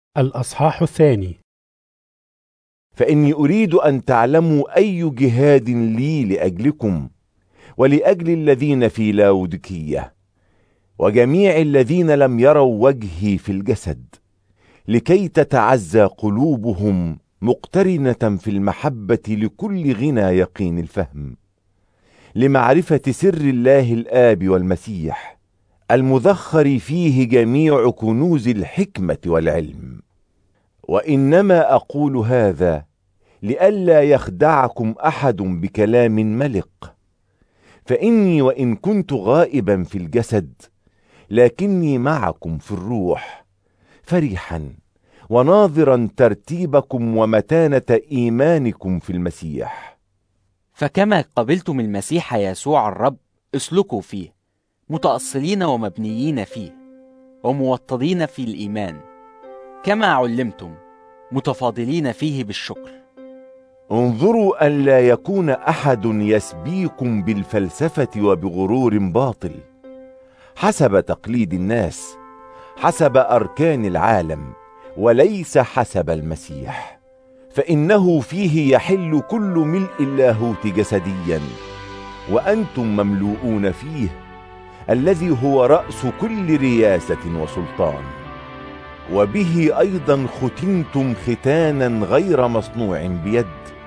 الأصحاح الثاني. فإني أريد أن تعلموا أي جهاد لي لأجلكم ولأجل الذين في لاوديكية وجميع الذين لم يروا وجهي في الجسد، لكي تتعزى قلوبهم مقترنة في المحبة لكل غنى يقين الفهم، لمعرفة سر الله الآب والمسيح المذخر فيه جميع كنوز الحكمة والعلم. وإنما أقول هذا لئلا يخدعكم أحد بكلام ملق، فإني وإن كنت غائبا في الجسد لكني معكم في الروح، فرحا وناظرا ترتيبكم ومتانة إيمانكم في المسيح. فكما قبلتم المسيح يسوع الرب اسلكوا فيه، متأصلين ومبنيين فيه، وموطدين في الإيمان، كما علمتم، متفاضلين فيه بالشكر. انظروا أن لا يكون أحد يسبيكم بالفلسفة وبغرور باطل، حسب تقليد الناس، حسب أركان العالم، وليس حسب المسيح، فإنه فيه يحل كل ملء اللاهوت جسديا، وأنتم مملوءون فيه، الذي هو رأس كل رياسة وسلطان. وبه أيضا ختنتم ختانا غير مصنوع بيد،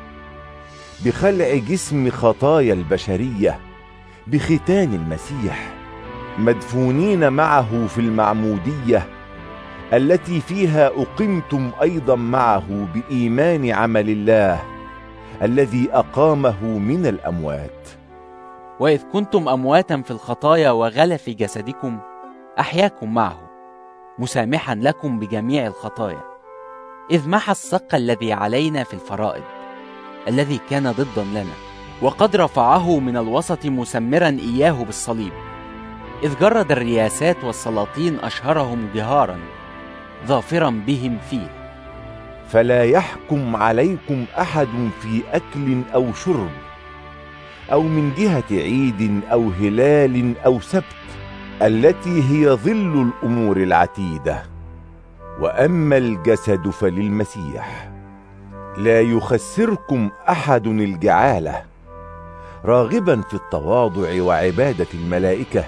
بخلع جسم خطايا البشرية بختان المسيح، مدفونين معه في المعمودية التي فيها أقمتم أيضا معه بإيمان عمل الله الذي أقامه من الأموات. وإذ كنتم أمواتا في الخطايا وغلف جسدكم أحياكم معه، مسامحا لكم بجميع الخطايا، إذ محى الصق الذي علينا في الفرائض الذي كان ضدا لنا، وقد رفعه من الوسط مسمرا إياه بالصليب، إذ جرد الرياسات والسلاطين أشهرهم جهارا، ظافرا بهم فيه. فلا يحكم عليكم أحد في أكل أو شرب، أو من جهة عيد أو هلال أو سبت، التي هي ظل الأمور العتيدة. وأما الجسد فللمسيح. لا يخسركم أحد الجعالة، راغبا في التواضع وعبادة الملائكة،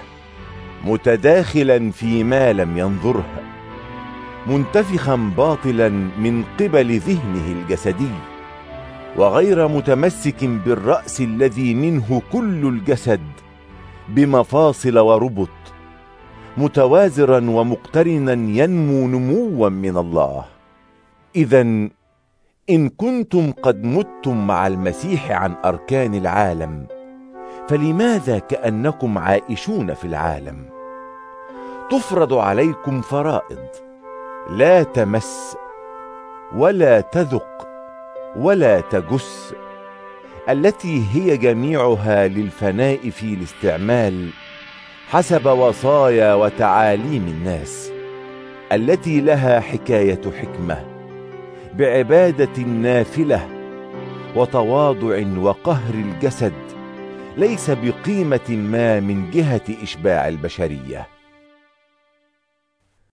متداخلا فيما لم ينظره، منتفخا باطلا من قبل ذهنه الجسدي، وغير متمسك بالرأس الذي منه كل الجسد بمفاصل وربط، متوازرا ومقترنا ينمو نموا من الله. إذن إن كنتم قد متم مع المسيح عن أركان العالم، فلماذا كأنكم عائشون في العالم؟ تفرض عليكم فرائض: لا تمس، ولا تذق، ولا تجس، التي هي جميعها للفناء في الاستعمال حسب وصايا وتعاليم الناس، التي لها حكاية حكمة، بعبادة نافلة وتواضع وقهر الجسد، ليس بقيمة ما من جهة إشباع البشرية.